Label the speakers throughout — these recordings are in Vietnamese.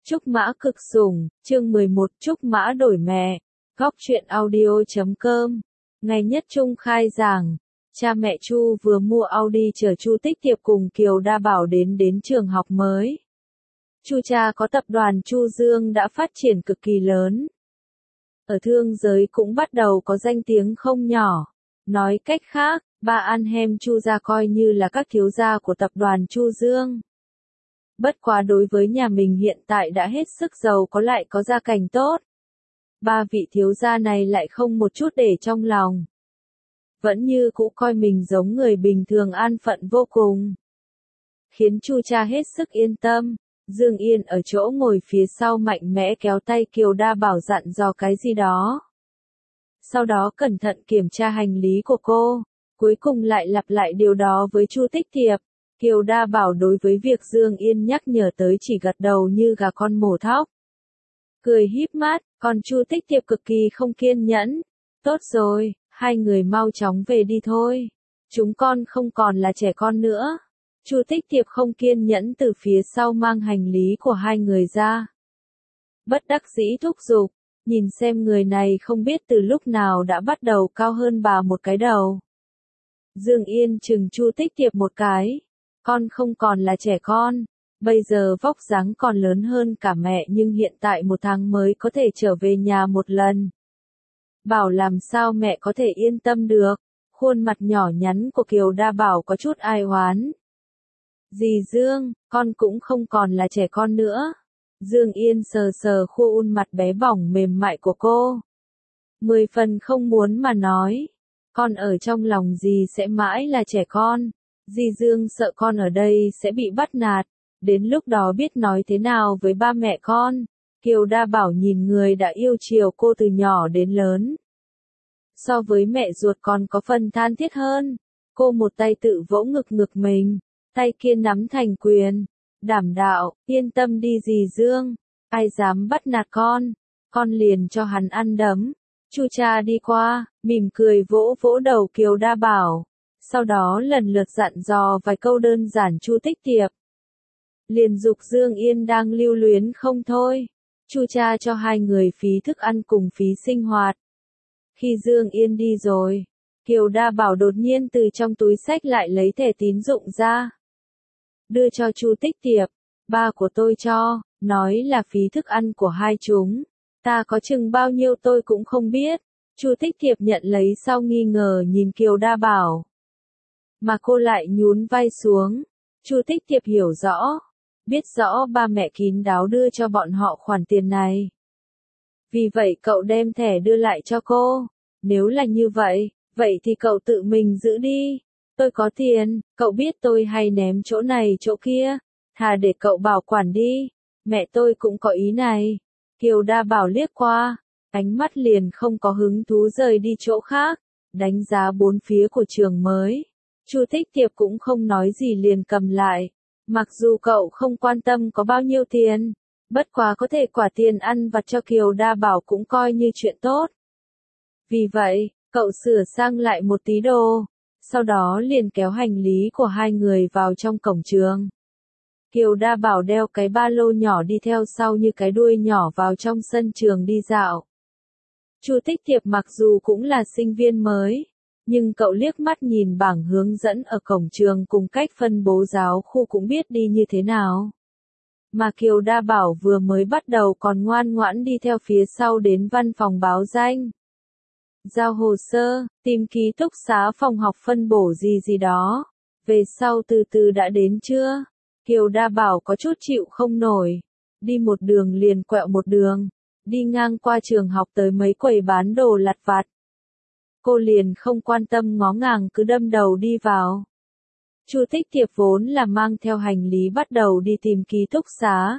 Speaker 1: Trúc Mã Cực Sủng, chương 11, Trúc Mã đổi mẹ. Góc truyện audio.com. Ngày nhất Trung khai giảng, cha mẹ Chu vừa mua Audi chở Chu Tích Tiệp cùng Kiều Đa Bảo đến trường học mới. Chu cha có tập đoàn Chu Dương đã phát triển cực kỳ lớn. Ở thương giới cũng bắt đầu có danh tiếng không nhỏ. Nói cách khác, ba anh em Chu gia coi như là các thiếu gia của tập đoàn Chu Dương. Bất quá đối với nhà mình hiện tại đã hết sức giàu có lại có gia cảnh tốt. Ba vị thiếu gia này lại không một chút để trong lòng. Vẫn như cũ coi mình giống người bình thường an phận vô cùng. Khiến Chu cha hết sức yên tâm. Dương Yên ở chỗ ngồi phía sau mạnh mẽ kéo tay Kiều Đa Bảo dặn dò cái gì đó. Sau đó cẩn thận kiểm tra hành lý của cô. Cuối cùng lại lặp lại điều đó với Chu Tích Tiệp. Kiều Đa Bảo đối với việc Dương Yên nhắc nhở tới chỉ gật đầu như gà con mổ thóc. Cười híp mắt, còn Chu Tích Tiệp cực kỳ không kiên nhẫn. Tốt rồi, hai người mau chóng về đi thôi. Chúng con không còn là trẻ con nữa. Chu Tích Tiệp không kiên nhẫn từ phía sau mang hành lý của hai người ra. Bất đắc dĩ thúc giục, nhìn xem người này không biết từ lúc nào đã bắt đầu cao hơn bà một cái đầu. Dương Yên chừng Chu Tích Tiệp một cái. Con không còn là trẻ con, bây giờ vóc dáng còn lớn hơn cả mẹ nhưng hiện tại một tháng mới có thể trở về nhà một lần. Bảo làm sao mẹ có thể yên tâm được, khuôn mặt nhỏ nhắn của Kiều Đa Bảo có chút ai oán. Dì Dương, con cũng không còn là trẻ con nữa. Dương Yên sờ sờ khuôn mặt bé bỏng mềm mại của cô. 10 phần không muốn mà nói, con ở trong lòng dì sẽ mãi là trẻ con. Dì Dương sợ con ở đây sẽ bị bắt nạt, đến lúc đó biết nói thế nào với ba mẹ con. Kiều Đa Bảo nhìn người đã yêu chiều cô từ nhỏ đến lớn. So với mẹ ruột còn có phần than thiết hơn. Cô một tay tự vỗ ngực mình, tay kia nắm thành quyền, đảm đạo, yên tâm đi dì Dương, ai dám bắt nạt con liền cho hắn ăn đấm. Chu cha đi qua, mỉm cười vỗ vỗ đầu Kiều Đa Bảo. Sau đó lần lượt dặn dò vài câu đơn giản Chu Tích Tiệp. Liền dục Dương Yên đang lưu luyến không thôi. Chu cha cho hai người phí thức ăn cùng phí sinh hoạt. Khi Dương Yên đi rồi, Kiều Đa Bảo đột nhiên từ trong túi xách lại lấy thẻ tín dụng ra. Đưa cho Chu Tích Tiệp, ba của tôi cho, nói là phí thức ăn của hai chúng. Ta có chừng bao nhiêu tôi cũng không biết. Chu Tích Tiệp nhận lấy sau nghi ngờ nhìn Kiều Đa Bảo. Mà cô lại nhún vai xuống. Chu Tích Tiệp hiểu rõ, biết rõ ba mẹ kín đáo đưa cho bọn họ khoản tiền này. Vì vậy cậu đem thẻ đưa lại cho cô. Nếu là như vậy, vậy thì cậu tự mình giữ đi. Tôi có tiền, cậu biết tôi hay ném chỗ này chỗ kia. Thà để cậu bảo quản đi. Mẹ tôi cũng có ý này. Kiều Đa Bảo liếc qua, ánh mắt liền không có hứng thú rời đi chỗ khác, đánh giá bốn phía của trường mới. Chu Tích Tiệp cũng không nói gì liền cầm lại. Mặc dù cậu không quan tâm có bao nhiêu tiền, bất quá có thể quả tiền ăn vặt cho Kiều Đa Bảo cũng coi như chuyện tốt. Vì vậy, cậu sửa sang lại một tí đồ, sau đó liền kéo hành lý của hai người vào trong cổng trường. Kiều Đa Bảo đeo cái ba lô nhỏ đi theo sau như cái đuôi nhỏ vào trong sân trường đi dạo. Chu Tích Tiệp mặc dù cũng là sinh viên mới, nhưng cậu liếc mắt nhìn bảng hướng dẫn ở cổng trường cùng cách phân bố giáo khu cũng biết đi như thế nào. Mà Kiều Đa Bảo vừa mới bắt đầu còn ngoan ngoãn đi theo phía sau đến văn phòng báo danh. Giao hồ sơ, tìm ký túc xá phòng học phân bổ gì đó. Về sau từ từ đã đến chưa? Kiều Đa Bảo có chút chịu không nổi. Đi một đường liền quẹo một đường. Đi ngang qua trường học tới mấy quầy bán đồ lặt vặt. Cô liền không quan tâm ngó ngàng cứ đâm đầu đi vào. Chu Tích Tiệp vốn là mang theo hành lý bắt đầu đi tìm ký túc xá.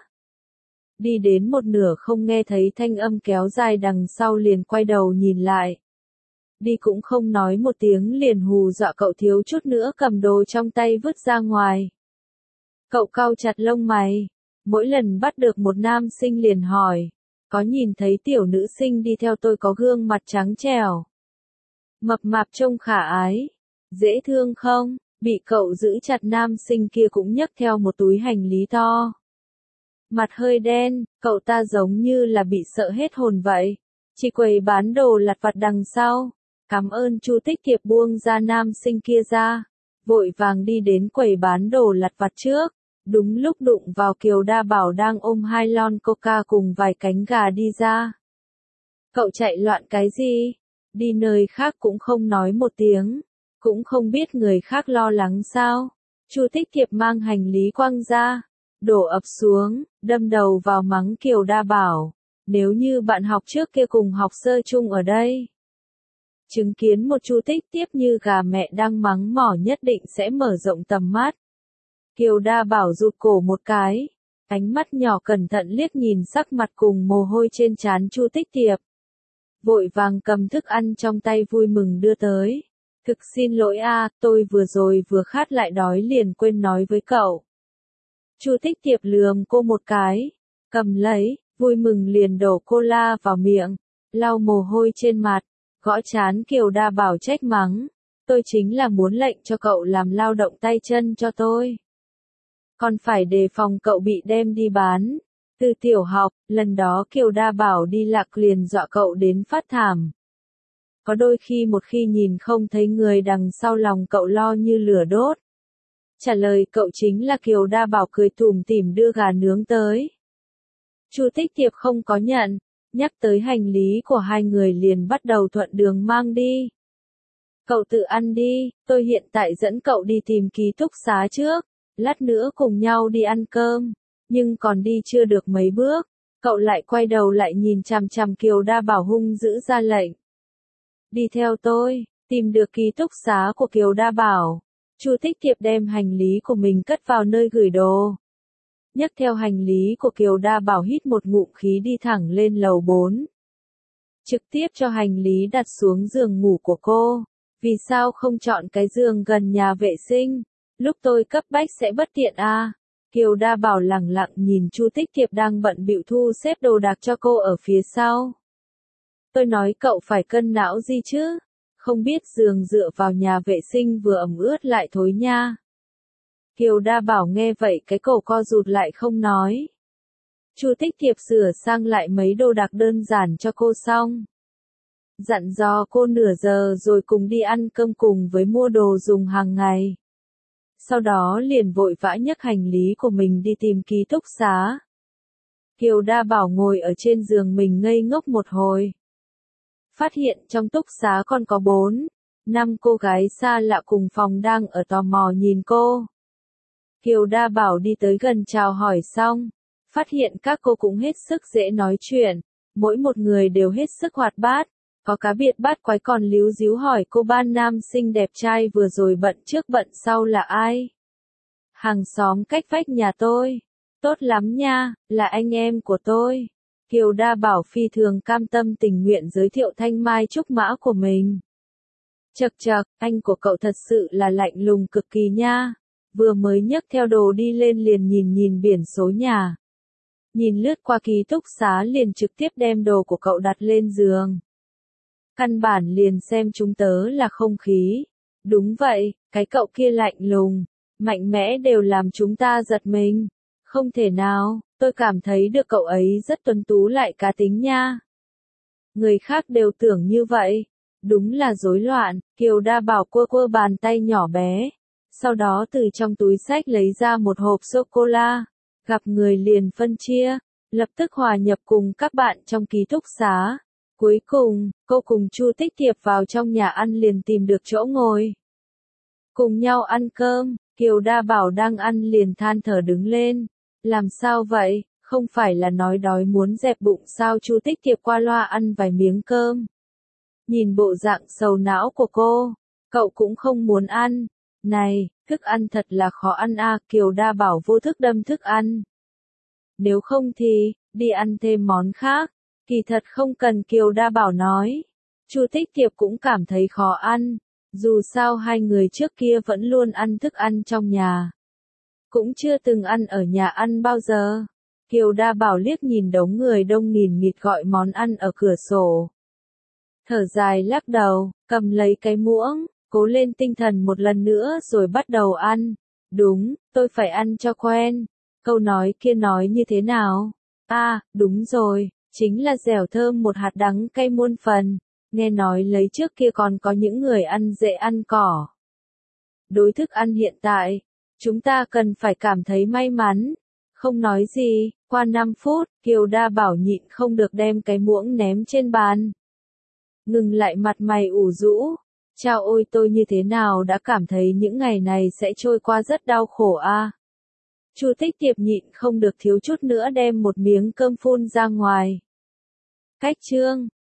Speaker 1: Đi đến một nửa không nghe thấy thanh âm kéo dài đằng sau liền quay đầu nhìn lại. Đi cũng không nói một tiếng liền hù dọa cậu thiếu chút nữa cầm đồ trong tay vứt ra ngoài. Cậu cau chặt lông mày. Mỗi lần bắt được một nam sinh liền hỏi. Có nhìn thấy tiểu nữ sinh đi theo tôi có gương mặt trắng trẻo, mập mạp trông khả ái, dễ thương không? Bị cậu giữ chặt nam sinh kia cũng nhấc theo một túi hành lý to. Mặt hơi đen, cậu ta giống như là bị sợ hết hồn vậy. Chị quầy bán đồ lặt vặt đằng sau. Cảm ơn Chu Tích Thiệp buông ra nam sinh kia ra. Vội vàng đi đến quầy bán đồ lặt vặt trước. Đúng lúc đụng vào Kiều Đa Bảo đang ôm 2 lon coca cùng vài cánh gà đi ra. Cậu chạy loạn cái gì? Đi nơi khác cũng không nói một tiếng. Cũng không biết người khác lo lắng sao. Chu Tích Thiệp mang hành lý quăng ra. Đổ ập xuống, đâm đầu vào mắng Kiều Đa Bảo. Nếu như bạn học trước kia cùng học sơ chung ở đây. Chứng kiến một Chu Tích Thiệp như gà mẹ đang mắng mỏ nhất định sẽ mở rộng tầm mắt. Kiều Đa Bảo rụt cổ một cái. Ánh mắt nhỏ cẩn thận liếc nhìn sắc mặt cùng mồ hôi trên trán Chu Tích Thiệp. Vội vàng cầm thức ăn trong tay vui mừng đưa tới. Thực xin lỗi tôi vừa rồi vừa khát lại đói liền quên nói với cậu. Chu Tích Thiệp lườm cô một cái. Cầm lấy, vui mừng liền đổ cola vào miệng. Lau mồ hôi trên mặt. Gõ trán Kiều Đa Bảo trách mắng. Tôi chính là muốn lệnh cho cậu làm lao động tay chân cho tôi. Còn phải đề phòng cậu bị đem đi bán. Từ tiểu học, lần đó Kiều Đa Bảo đi lạc liền dọa cậu đến phát thảm. Có đôi khi một khi nhìn không thấy người đằng sau lòng cậu lo như lửa đốt. Trả lời cậu chính là Kiều Đa Bảo cười tủm tỉm đưa gà nướng tới. Chu Tích Thiệp không có nhận, nhắc tới hành lý của hai người liền bắt đầu thuận đường mang đi. Cậu tự ăn đi, tôi hiện tại dẫn cậu đi tìm ký túc xá trước, lát nữa cùng nhau đi ăn cơm. Nhưng còn đi chưa được mấy bước, cậu lại quay đầu lại nhìn chằm chằm Kiều Đa Bảo hung dữ ra lệnh. Đi theo tôi, tìm được ký túc xá của Kiều Đa Bảo. Chu Tích Thiệp đem hành lý của mình cất vào nơi gửi đồ. Nhấc theo hành lý của Kiều Đa Bảo hít một ngụm khí đi thẳng lên lầu 4. Trực tiếp cho hành lý đặt xuống giường ngủ của cô. Vì sao không chọn cái giường gần nhà vệ sinh? Lúc tôi cấp bách sẽ bất tiện Kiều Đa Bảo lẳng lặng nhìn Chu Tích Thiệp đang bận bịu thu xếp đồ đạc cho cô ở phía sau. Tôi nói cậu phải cân não gì chứ? Không biết giường dựa vào nhà vệ sinh vừa ẩm ướt lại thối nha. Kiều Đa Bảo nghe vậy cái cổ co rụt lại không nói. Chu Tích Thiệp sửa sang lại mấy đồ đạc đơn giản cho cô xong. Dặn dò cô nửa giờ rồi cùng đi ăn cơm cùng với mua đồ dùng hàng ngày. Sau đó liền vội vã nhấc hành lý của mình đi tìm ký túc xá. Kiều Đa Bảo ngồi ở trên giường mình ngây ngốc một hồi. Phát hiện trong túc xá còn có 4-5 cô gái xa lạ cùng phòng đang ở tò mò nhìn cô. Kiều Đa Bảo đi tới gần chào hỏi xong. Phát hiện các cô cũng hết sức dễ nói chuyện. Mỗi một người đều hết sức hoạt bát. Có cá biệt bát quái còn líu díu hỏi cô ban nam sinh đẹp trai vừa rồi bận trước bận sau là ai? Hàng xóm cách vách nhà tôi. Tốt lắm nha, là anh em của tôi. Kiều Đa Bảo phi thường cam tâm tình nguyện giới thiệu thanh mai trúc mã của mình. Chậc chậc, anh của cậu thật sự là lạnh lùng cực kỳ nha. Vừa mới nhấc theo đồ đi lên liền nhìn biển số nhà. Nhìn lướt qua ký túc xá liền trực tiếp đem đồ của cậu đặt lên giường. Căn bản liền xem chúng tớ là không khí. Đúng vậy, cái cậu kia lạnh lùng, mạnh mẽ đều làm chúng ta giật mình. Không thể nào, tôi cảm thấy được cậu ấy rất tuấn tú lại cá tính nha. Người khác đều tưởng như vậy. Đúng là rối loạn, Kiều Đa Bảo quơ quơ bàn tay nhỏ bé. Sau đó từ trong túi xách lấy ra một hộp sô-cô-la. Gặp người liền phân chia, lập tức hòa nhập cùng các bạn trong ký túc xá. Cuối cùng, cô cùng Chu Tích Thiệp vào trong nhà ăn liền tìm được chỗ ngồi. Cùng nhau ăn cơm, Kiều Đa Bảo đang ăn liền than thở đứng lên. Làm sao vậy, không phải là nói đói muốn dẹp bụng sao? Chu Tích Thiệp qua loa ăn vài miếng cơm. Nhìn bộ dạng sầu não của cô, cậu cũng không muốn ăn. Này, thức ăn thật là khó ăn Kiều Đa Bảo vô thức đâm thức ăn. Nếu không thì, đi ăn thêm món khác. Kỳ thật không cần Kiều Đa Bảo nói. Chu Tích Thiệp cũng cảm thấy khó ăn. Dù sao hai người trước kia vẫn luôn ăn thức ăn trong nhà. Cũng chưa từng ăn ở nhà ăn bao giờ. Kiều Đa Bảo liếc nhìn đống người đông nghìn nghịt gọi món ăn ở cửa sổ. Thở dài lắc đầu, cầm lấy cái muỗng, cố lên tinh thần một lần nữa rồi bắt đầu ăn. Đúng, tôi phải ăn cho quen. Câu nói kia nói như thế nào? À, đúng rồi, chính là dẻo thơm một hạt đắng cay muôn phần. Nghe nói lấy trước kia còn có những người ăn dễ ăn cỏ. Đối thức ăn hiện tại, chúng ta cần phải cảm thấy may mắn. Không nói gì, qua 5 phút, Kiều Đa bảo nhịn không được đem cái muỗng ném trên bàn. Ngừng lại mặt mày ủ rũ. Chao ôi tôi như thế nào đã cảm thấy những ngày này sẽ trôi qua rất đau khổ a. Chu Tích Tiệp nhịn không được thiếu chút nữa đem một miếng cơm phun ra ngoài. Cách chương